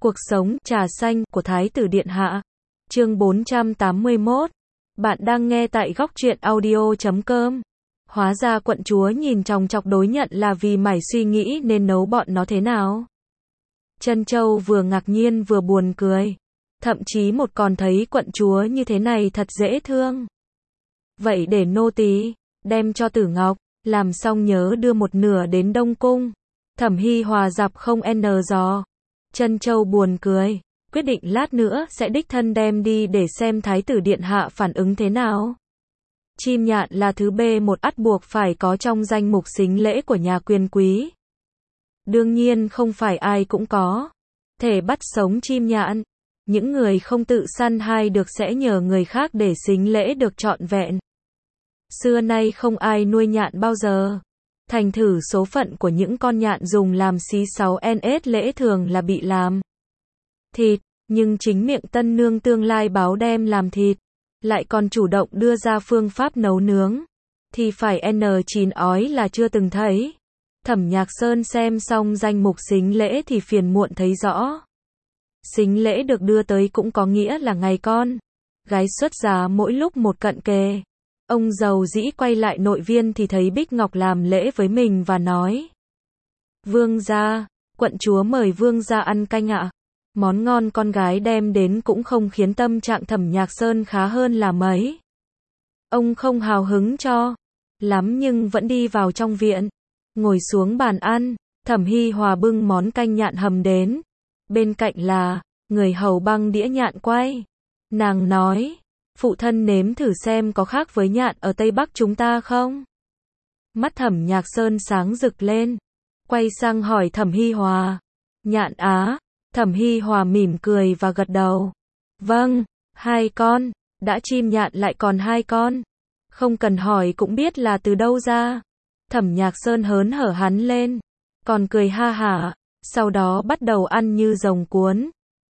Cuộc sống trà xanh của Thái tử Điện Hạ. Chương 481. Bạn đang nghe tại góc truyện audio.com. Hóa ra quận chúa nhìn chòng chọc đối nhận là vì mải suy nghĩ nên nấu bọn nó thế nào. Trân Châu vừa ngạc nhiên vừa buồn cười. Thậm chí một còn thấy quận chúa như thế này thật dễ thương. Vậy để nô tỳ đem cho Tử Ngọc, làm xong nhớ đưa một nửa đến Đông Cung. Thẩm Hi Hòa dập không n giò. Trân Châu buồn cười, quyết định lát nữa sẽ đích thân đem đi để xem Thái tử Điện Hạ phản ứng thế nào. Chim nhạn là thứ B1 ắt buộc phải có trong danh mục sính lễ của nhà quyền quý. Đương nhiên không phải ai cũng có thể bắt sống chim nhạn. Những người không tự săn hay được sẽ nhờ người khác để sính lễ được trọn vẹn. Xưa nay không ai nuôi nhạn bao giờ. Thành thử số phận của những con nhạn dùng làm xí 6NS lễ thường là bị làm thịt, nhưng chính miệng tân nương tương lai báo đem làm thịt, lại còn chủ động đưa ra phương pháp nấu nướng, thì phải N9 ói là chưa từng thấy. Thẩm Nhạc Sơn xem xong danh mục sính lễ thì phiền muộn thấy rõ. Sính lễ được đưa tới cũng có nghĩa là ngày con gái xuất giá mỗi lúc một cận kề. Ông giàu dĩ quay lại nội viên thì thấy Bích Ngọc làm lễ với mình và nói: Vương gia, quận chúa mời vương gia ăn canh ạ. Món ngon con gái đem đến cũng không khiến tâm trạng Thẩm Nhạc Sơn khá hơn là mấy. Ông không hào hứng cho lắm nhưng vẫn đi vào trong viện, ngồi xuống bàn ăn. Thẩm Hi Hòa bưng món canh nhạn hầm đến, bên cạnh là người hầu băng đĩa nhạn quay. Nàng nói: phụ thân nếm thử xem có khác với nhạn ở Tây Bắc chúng ta không? Mắt Thẩm Nhạc Sơn sáng rực lên, quay sang hỏi Thẩm Hi Hòa: nhạn á? Thẩm Hi Hòa mỉm cười và gật đầu: vâng, 2 con, đã chim nhạn lại còn 2 con. Không cần hỏi cũng biết là từ đâu ra. Thẩm Nhạc Sơn hớn hở hắn lên, còn cười ha hả, sau đó bắt đầu ăn như rồng cuốn.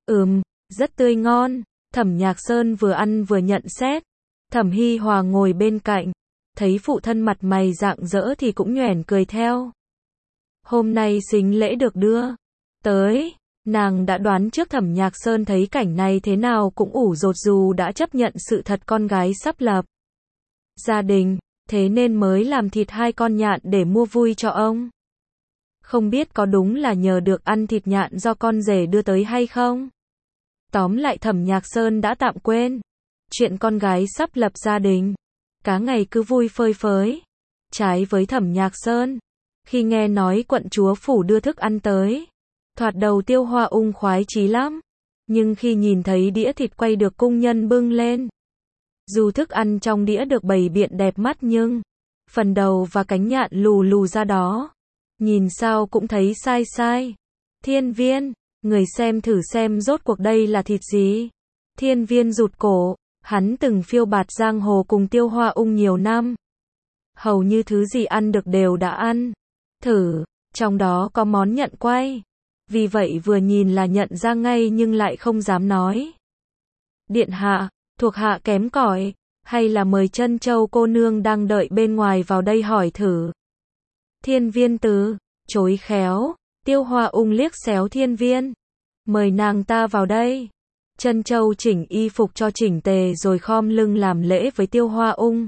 Rất tươi ngon. Thẩm Nhạc Sơn vừa ăn vừa nhận xét. Thẩm Hi Hòa ngồi bên cạnh, thấy phụ thân mặt mày rạng rỡ thì cũng nhoẻn cười theo. Hôm nay sính lễ được đưa tới, nàng đã đoán trước Thẩm Nhạc Sơn thấy cảnh này thế nào cũng ủ rột dù đã chấp nhận sự thật con gái sắp lập gia đình, thế nên mới làm thịt 2 con nhạn để mua vui cho ông. Không biết có đúng là nhờ được ăn thịt nhạn do con rể đưa tới hay không? Tóm lại Thẩm Nhạc Sơn đã tạm quên chuyện con gái sắp lập gia đình, cả ngày cứ vui phơi phới. Trái với Thẩm Nhạc Sơn, khi nghe nói quận chúa phủ đưa thức ăn tới, thoạt đầu Tiêu Hoa Ung khoái chí lắm, nhưng khi nhìn thấy đĩa thịt quay được cung nhân bưng lên, dù thức ăn trong đĩa được bày biện đẹp mắt nhưng phần đầu và cánh nhạn lù lù ra đó, nhìn sao cũng thấy sai sai. Thiên Viên, người xem thử xem rốt cuộc đây là thịt gì. Thiên Viên rụt cổ, hắn từng phiêu bạt giang hồ cùng Tiêu Hoa Ung nhiều năm, hầu như thứ gì ăn được đều đã ăn thử, trong đó có món nhạn quay. Vì vậy vừa nhìn là nhận ra ngay nhưng lại không dám nói. Điện hạ, thuộc hạ kém cỏi, hay là mời Trân Châu cô nương đang đợi bên ngoài vào đây hỏi thử. Thiên Viên từ chối khéo. Tiêu Hoa Ung liếc xéo Thiên Viên, mời nàng ta vào đây. Trân Châu chỉnh y phục cho chỉnh tề rồi khom lưng làm lễ với Tiêu Hoa Ung.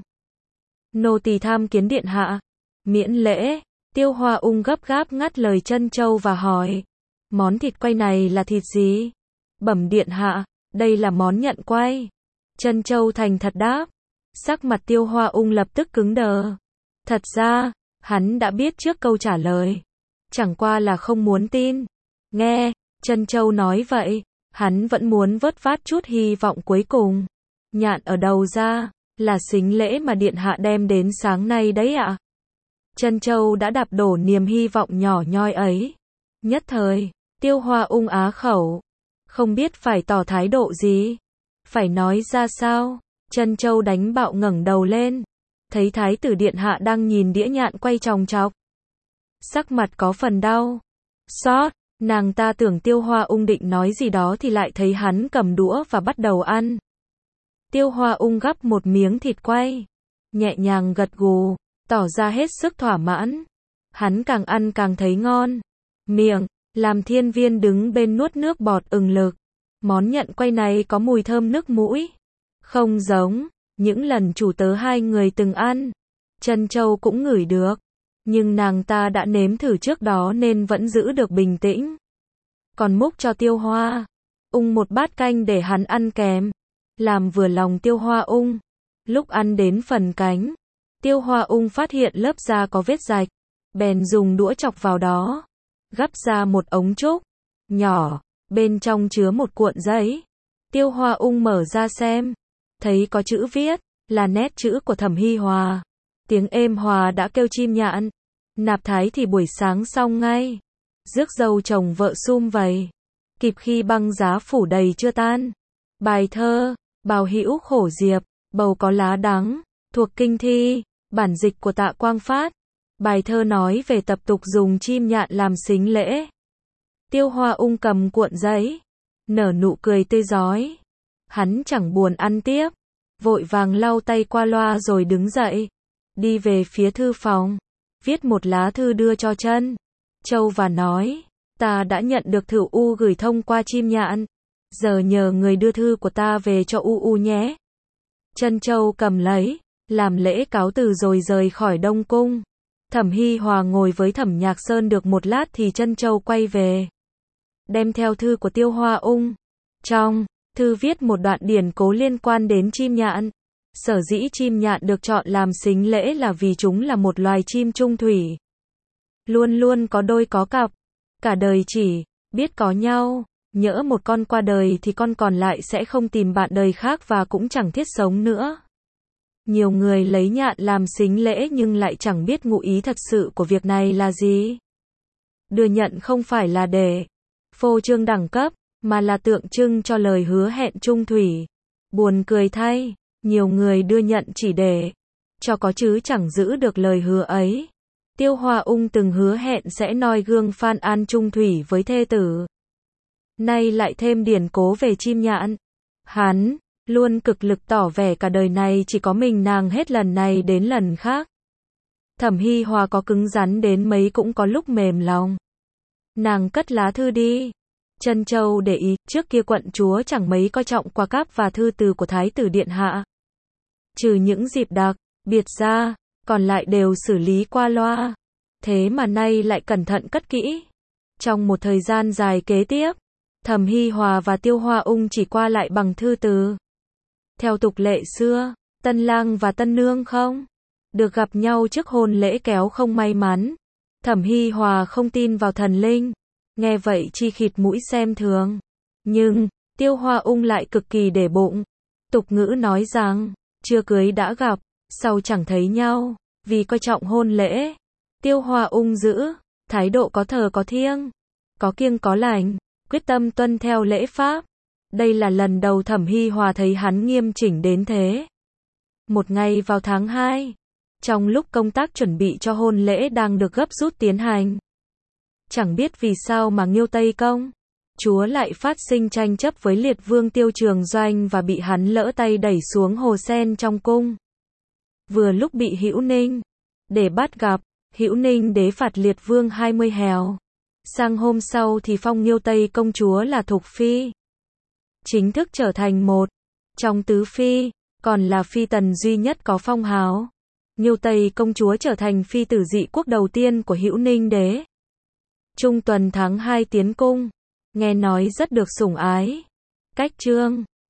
Nô tỳ tham kiến điện hạ. Miễn lễ. Tiêu Hoa Ung gấp gáp ngắt lời Trân Châu và hỏi: món thịt quay này là thịt gì? Bẩm điện hạ, đây là món nhạn quay. Trân Châu thành thật đáp. Sắc mặt Tiêu Hoa Ung lập tức cứng đờ. Thật ra, hắn đã biết trước câu trả lời, chẳng qua là không muốn tin. Nghe Trân Châu nói vậy, hắn vẫn muốn vớt vát chút hy vọng cuối cùng. Nhạn ở đầu ra, là sính lễ mà điện hạ đem đến sáng nay đấy ạ. Trân Châu đã đạp đổ niềm hy vọng nhỏ nhoi ấy. Nhất thời, Tiêu Hoa Ung á khẩu, không biết phải tỏ thái độ gì, phải nói ra sao. Trân Châu đánh bạo ngẩng đầu lên, thấy Thái tử Điện Hạ đang nhìn đĩa nhạn quay chòng chọc, sắc mặt có phần đau xót. Nàng ta tưởng Tiêu Hoa Ung định nói gì đó thì lại thấy hắn cầm đũa và bắt đầu ăn. Tiêu Hoa Ung gắp một miếng thịt quay, nhẹ nhàng gật gù, tỏ ra hết sức thỏa mãn. Hắn càng ăn càng thấy ngon. Miệng Làm Thiên Viên đứng bên nuốt nước bọt ừng lực. Món nhận quay này có mùi thơm nước mũi. Không giống những lần chủ tớ hai người từng ăn. Trân Châu cũng ngửi được. Nhưng nàng ta đã nếm thử trước đó nên vẫn giữ được bình tĩnh. Còn múc cho Tiêu Hoa Ung một bát canh để hắn ăn kèm. Làm vừa lòng Tiêu Hoa Ung. Lúc ăn đến phần cánh, Tiêu Hoa Ung phát hiện lớp da có vết rạch. Bèn dùng đũa chọc vào đó. Gắp ra một ống trúc nhỏ, bên trong chứa một cuộn giấy. Tiêu Hoa Ung mở ra xem, thấy có chữ viết, là nét chữ của Thẩm Hi Hòa. Tiếng êm hòa đã kêu chim nhạn. Nạp thái thì buổi sáng xong ngay. Rước dâu chồng vợ sum vầy. Kịp khi băng giá phủ đầy chưa tan. Bài thơ, Bào Hữu Khổ Diệp, bầu có lá đắng, thuộc kinh thi, bản dịch của Tạ Quang Phát. Bài thơ nói về tập tục dùng chim nhạn làm sính lễ. Tiêu Hoa Ung cầm cuộn giấy, nở nụ cười tươi rói. Hắn chẳng buồn ăn tiếp, vội vàng lau tay qua loa rồi đứng dậy, đi về phía thư phòng, viết một lá thư đưa cho Trân Châu và nói, ta đã nhận được thư U gửi thông qua chim nhạn, giờ nhờ người đưa thư của ta về cho U nhé. Trân Châu cầm lấy, làm lễ cáo từ rồi rời khỏi Đông Cung. Thẩm Hi Hòa ngồi với Thẩm Nhạc Sơn được một lát thì Trân Châu quay về, đem theo thư của Tiêu Hoa Ung. Trong thư viết một đoạn điển cố liên quan đến chim nhạn. Sở dĩ chim nhạn được chọn làm sính lễ là vì chúng là một loài chim chung thủy, luôn luôn có đôi có cặp, cả đời chỉ biết có nhau. Nhỡ một con qua đời thì con còn lại sẽ không tìm bạn đời khác và cũng chẳng thiết sống nữa. Nhiều người lấy nhạn làm sính lễ nhưng lại chẳng biết ngụ ý thật sự của việc này là gì. Đưa nhận không phải là để phô trương đẳng cấp, mà là tượng trưng cho lời hứa hẹn chung thủy. Buồn cười thay, nhiều người đưa nhận chỉ để cho có chứ chẳng giữ được lời hứa ấy. Tiêu Hoa Ung từng hứa hẹn sẽ noi gương Phan An chung thủy với thê tử. Nay lại thêm điển cố về chim nhạn. Hắn luôn cực lực tỏ vẻ cả đời này chỉ có mình nàng hết lần này đến lần khác. Thẩm Hi Hòa có cứng rắn đến mấy cũng có lúc mềm lòng. Nàng cất lá thư đi. Trân Châu để ý, trước kia quận chúa chẳng mấy coi trọng quà cáp và thư từ của Thái tử Điện Hạ. Trừ những dịp đặc biệt ra, còn lại đều xử lý qua loa. Thế mà nay lại cẩn thận cất kỹ. Trong một thời gian dài kế tiếp, Thẩm Hi Hòa và Tiêu Hoa Ung chỉ qua lại bằng thư từ. Theo tục lệ xưa, tân lang và tân nương không được gặp nhau trước hôn lễ kéo không may mắn. Thẩm Hi Hòa không tin vào thần linh, nghe vậy chi khịt mũi xem thường. Nhưng Tiêu Hoa Ung lại cực kỳ để bụng. Tục ngữ nói rằng, chưa cưới đã gặp, sau chẳng thấy nhau, vì coi trọng hôn lễ. Tiêu Hoa Ung giữ thái độ có thờ có thiêng, có kiêng có lành, quyết tâm tuân theo lễ pháp. Đây là lần đầu Thẩm Hi Hòa thấy hắn nghiêm chỉnh đến thế. Một ngày vào tháng 2, trong lúc công tác chuẩn bị cho hôn lễ đang được gấp rút tiến hành, chẳng biết vì sao mà Nghiêu Tây Công chúa lại phát sinh tranh chấp với Liệt Vương Tiêu Trường Doanh và bị hắn lỡ tay đẩy xuống hồ sen trong cung. Vừa lúc bị Hữu Ninh để bắt gặp, Hữu Ninh đế phạt Liệt Vương 20 hèo. Sang hôm sau thì phong Nghiêu Tây Công chúa là Thục Phi, chính thức trở thành một trong tứ phi, còn là phi tần duy nhất có phong hào. Nghiêu Tây Công chúa trở thành phi tử dị quốc đầu tiên của Hữu Ninh đế. Trung tuần tháng 2 tiến cung, nghe nói rất được sủng ái. Cách chương